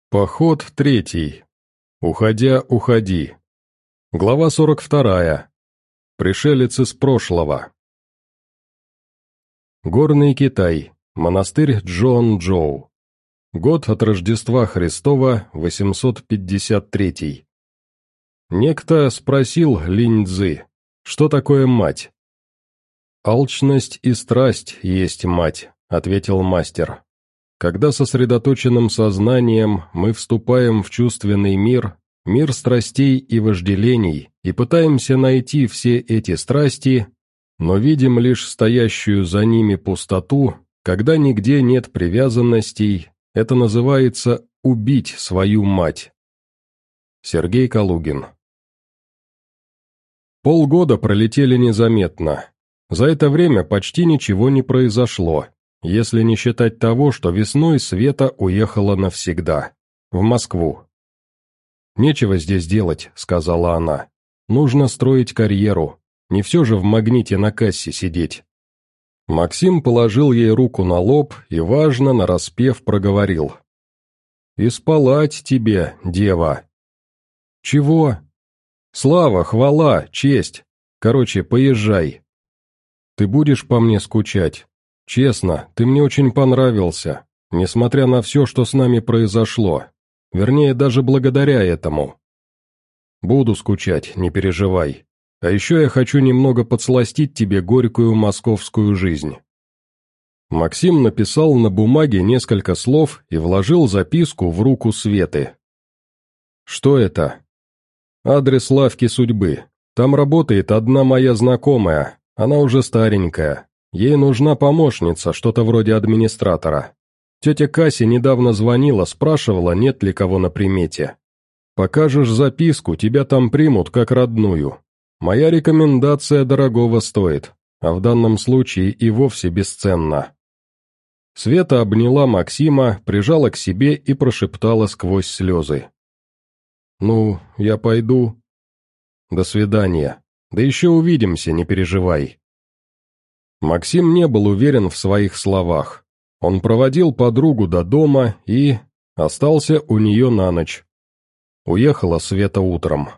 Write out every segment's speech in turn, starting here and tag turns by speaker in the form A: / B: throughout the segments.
A: Поход третий. Уходя, уходи. Глава 42. Пришелец из прошлого. Горный Китай. Монастырь Джоан-Джоу. Год от Рождества Христова, 853. Некто спросил Линь-Цзы, что такое мать? «Алчность и страсть есть мать», — ответил мастер. Когда сосредоточенным сознанием мы вступаем в чувственный мир, мир страстей и вожделений, и пытаемся найти все эти страсти, но видим лишь стоящую за ними пустоту, когда нигде нет привязанностей, это называется «убить свою мать». Сергей Калугин. Полгода пролетели незаметно. За это время почти ничего не произошло, если не считать того, что весной Света уехала навсегда, в Москву. «Нечего здесь делать», — сказала она. «Нужно строить карьеру, не все же в магните на кассе сидеть». Максим положил ей руку на лоб и, важно, нараспев проговорил. «Исполать тебе, дева». «Чего?» «Слава, хвала, честь. Короче, поезжай». «Ты будешь по мне скучать? Честно, ты мне очень понравился, несмотря на все, что с нами произошло. Вернее, даже благодаря этому. Буду скучать, не переживай. А еще я хочу немного подсластить тебе горькую московскую жизнь». Максим написал на бумаге несколько слов и вложил записку в руку Светы. «Что это?» «Адрес лавки судьбы. Там работает одна моя знакомая, она уже старенькая. Ей нужна помощница, что-то вроде администратора. Тетя Кася недавно звонила, спрашивала, нет ли кого на примете. Покажешь записку, тебя там примут как родную. Моя рекомендация дорогого стоит, а в данном случае и вовсе бесценна». Света обняла Максима, прижала к себе и прошептала сквозь слезы. «Ну, я пойду. До свидания. Да еще увидимся, не переживай». Максим не был уверен в своих словах. Он проводил подругу до дома и остался у нее на ночь. Уехала Света утром.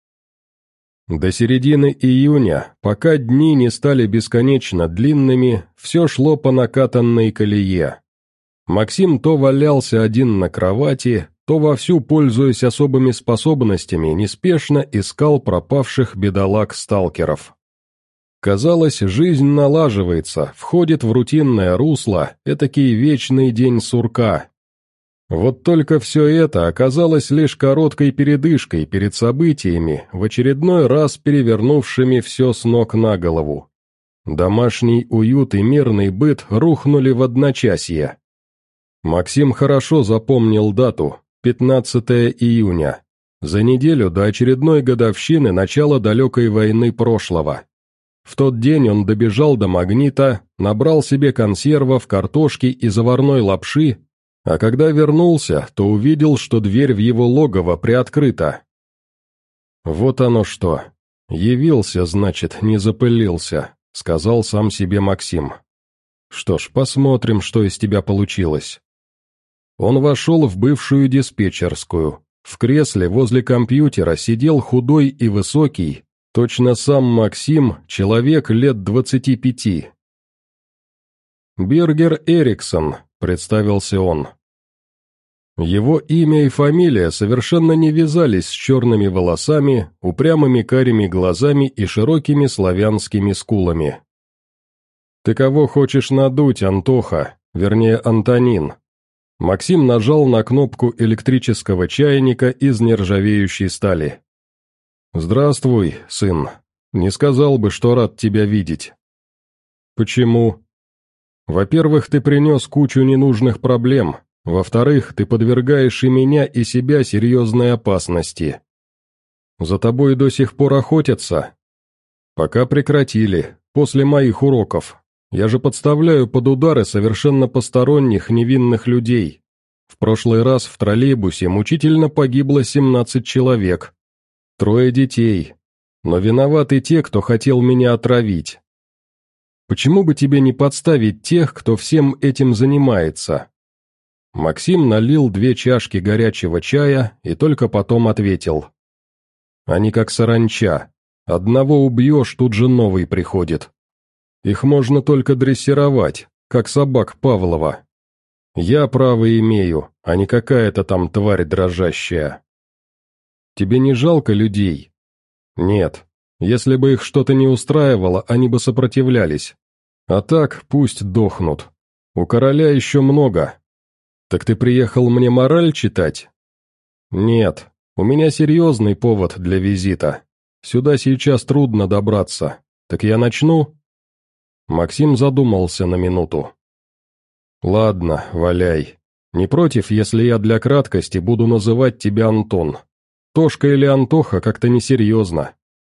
A: До середины июня, пока дни не стали бесконечно длинными, все шло по накатанной колее. Максим то валялся один на кровати, то вовсю, пользуясь особыми способностями, неспешно искал пропавших бедолаг-сталкеров. Казалось, жизнь налаживается, входит в рутинное русло, этакий вечный день сурка. Вот только все это оказалось лишь короткой передышкой перед событиями, в очередной раз перевернувшими все с ног на голову. Домашний уют и мирный быт рухнули в одночасье. Максим хорошо запомнил дату – 15 июня, за неделю до очередной годовщины начала далекой войны прошлого. В тот день он добежал до магнита, набрал себе консервов, картошки и заварной лапши, а когда вернулся, то увидел, что дверь в его логово приоткрыта. «Вот оно что. Явился, значит, не запылился», — сказал сам себе Максим. «Что ж, посмотрим, что из тебя получилось». Он вошел в бывшую диспетчерскую. В кресле возле компьютера сидел худой и высокий, точно сам Максим, человек лет 25. «Биргер Эриксон», — представился он. Его имя и фамилия совершенно не вязались с черными волосами, упрямыми карими глазами и широкими славянскими скулами. «Ты кого хочешь надуть, Антоха, вернее, Антонин?» Максим нажал на кнопку электрического чайника из нержавеющей стали. «Здравствуй, сын. Не сказал бы, что рад тебя видеть». «Почему?» «Во-первых, ты принес кучу ненужных проблем. Во-вторых, ты подвергаешь и меня, и себя серьезной опасности. За тобой до сих пор охотятся?» «Пока прекратили, после моих уроков. Я же подставляю под удары совершенно посторонних невинных людей. В прошлый раз в троллейбусе мучительно погибло 17 человек. 3 детей. Но виноваты те, кто хотел меня отравить. Почему бы тебе не подставить тех, кто всем этим занимается?» Максим налил 2 чашки горячего чая и только потом ответил. Они как саранча. Одного убьешь, тут же новый приходит. Их можно только дрессировать, как собак Павлова. Я право имею, а не какая-то там тварь дрожащая. Тебе не жалко людей? Нет. Если бы их что-то не устраивало, они бы сопротивлялись. А так пусть дохнут. У короля еще много. Так ты приехал мне мораль читать? Нет, у меня серьезный повод для визита. Сюда сейчас трудно добраться. Так я начну? Максим задумался на минуту. Ладно, валяй. Не против, если я для краткости буду называть тебя Антон. Тошка или Антоха как-то несерьезно.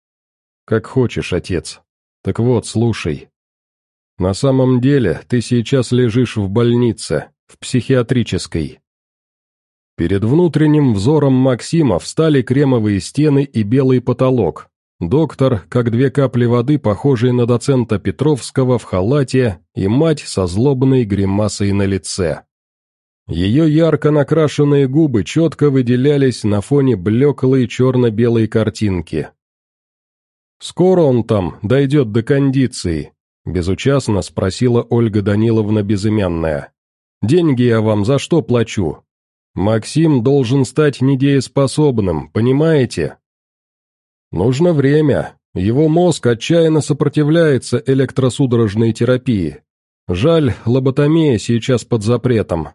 A: Как хочешь, отец. Так вот, слушай. На самом деле, ты сейчас лежишь в больнице, в психиатрической. Перед внутренним взором Максима встали кремовые стены и белый потолок. Доктор, как 2 капли воды, похожий на доцента Петровского в халате, и мать со злобной гримасой на лице. Ее ярко накрашенные губы четко выделялись на фоне блеклой черно-белой картинки. «Скоро он там дойдет до кондиции?» — безучастно спросила Ольга Даниловна Безымянная. «Деньги я вам за что плачу? Максим должен стать недееспособным, понимаете? Нужно время, его мозг отчаянно сопротивляется электросудорожной терапии. Жаль, лоботомия сейчас под запретом».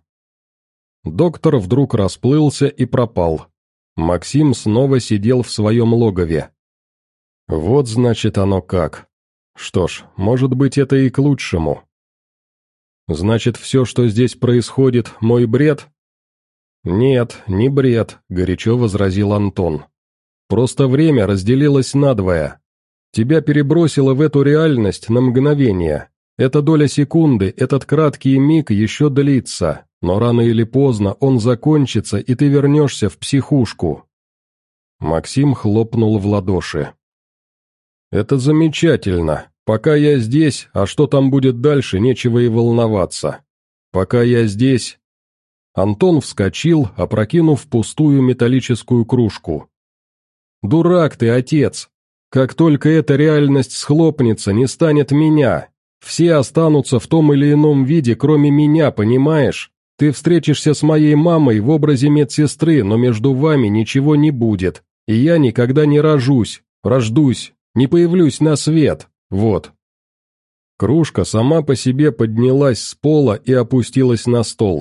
A: Доктор вдруг расплылся и пропал. Максим снова сидел в своем логове. Вот значит оно как. Что ж, может быть, это и к лучшему. Значит, все, что здесь происходит, мой бред? Нет, не бред, горячо возразил Антон. Просто время разделилось надвое. Тебя перебросило в эту реальность на мгновение. Эта доля секунды, этот краткий миг еще длится, но рано или поздно он закончится, и ты вернешься в психушку. Максим хлопнул в ладоши. «Это замечательно. Пока я здесь, а что там будет дальше, нечего и волноваться. Пока я здесь...» Антон вскочил, опрокинув пустую металлическую кружку. «Дурак ты, отец! Как только эта реальность схлопнется, не станет меня. Все останутся в том или ином виде, кроме меня, понимаешь? Ты встретишься с моей мамой в образе медсестры, но между вами ничего не будет, и я никогда не рождусь, не появлюсь на свет, вот». Кружка сама по себе поднялась с пола и опустилась на стол.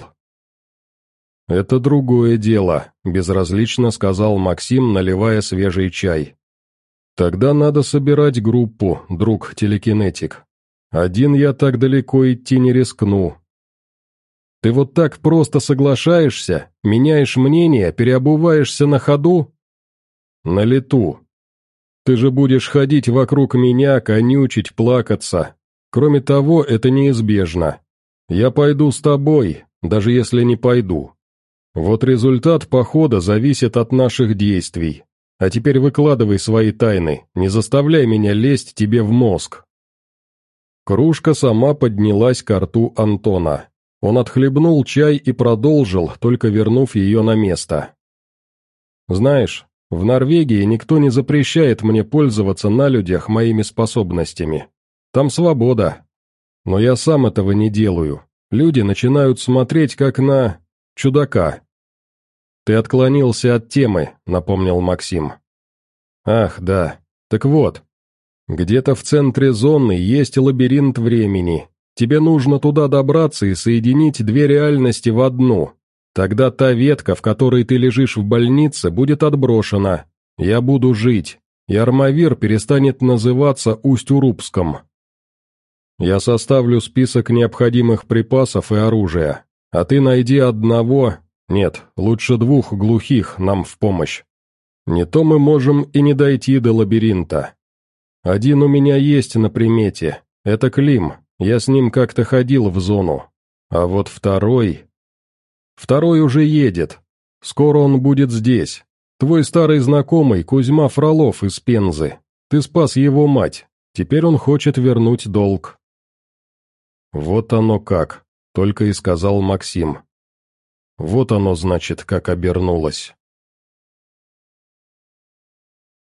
A: «Это другое дело», — безразлично сказал Максим, наливая свежий чай. «Тогда надо собирать группу, друг телекинетик. Один я так далеко идти не рискну». «Ты вот так просто соглашаешься, меняешь мнение, переобуваешься на ходу?» «На лету. Ты же будешь ходить вокруг меня, конючить, плакаться. Кроме того, это неизбежно. Я пойду с тобой, даже если не пойду. Вот результат похода зависит от наших действий. А теперь выкладывай свои тайны, не заставляй меня лезть тебе в мозг». Кружка сама поднялась ко рту Антона. Он отхлебнул чай и продолжил, только вернув ее на место. «Знаешь, в Норвегии никто не запрещает мне пользоваться на людях моими способностями. Там свобода. Но я сам этого не делаю. Люди начинают смотреть как на... чудака». «Ты отклонился от темы», — напомнил Максим. «Ах, да. Так вот. Где-то в центре зоны есть лабиринт времени. Тебе нужно туда добраться и соединить 2 реальности в одну. Тогда та ветка, в которой ты лежишь в больнице, будет отброшена. Я буду жить, и Армавир перестанет называться Усть-Урупском. Я составлю список необходимых припасов и оружия, а ты найди одного, нет, лучше 2 глухих нам в помощь. Не то мы можем и не дойти до лабиринта. Один у меня есть на примете, это Клим, я с ним как-то ходил в зону. А вот второй уже едет, скоро он будет здесь. Твой старый знакомый Кузьма Фролов из Пензы, ты спас его мать, теперь он хочет вернуть долг». «Вот оно как», — только и сказал Максим. Вот оно, значит, как обернулось.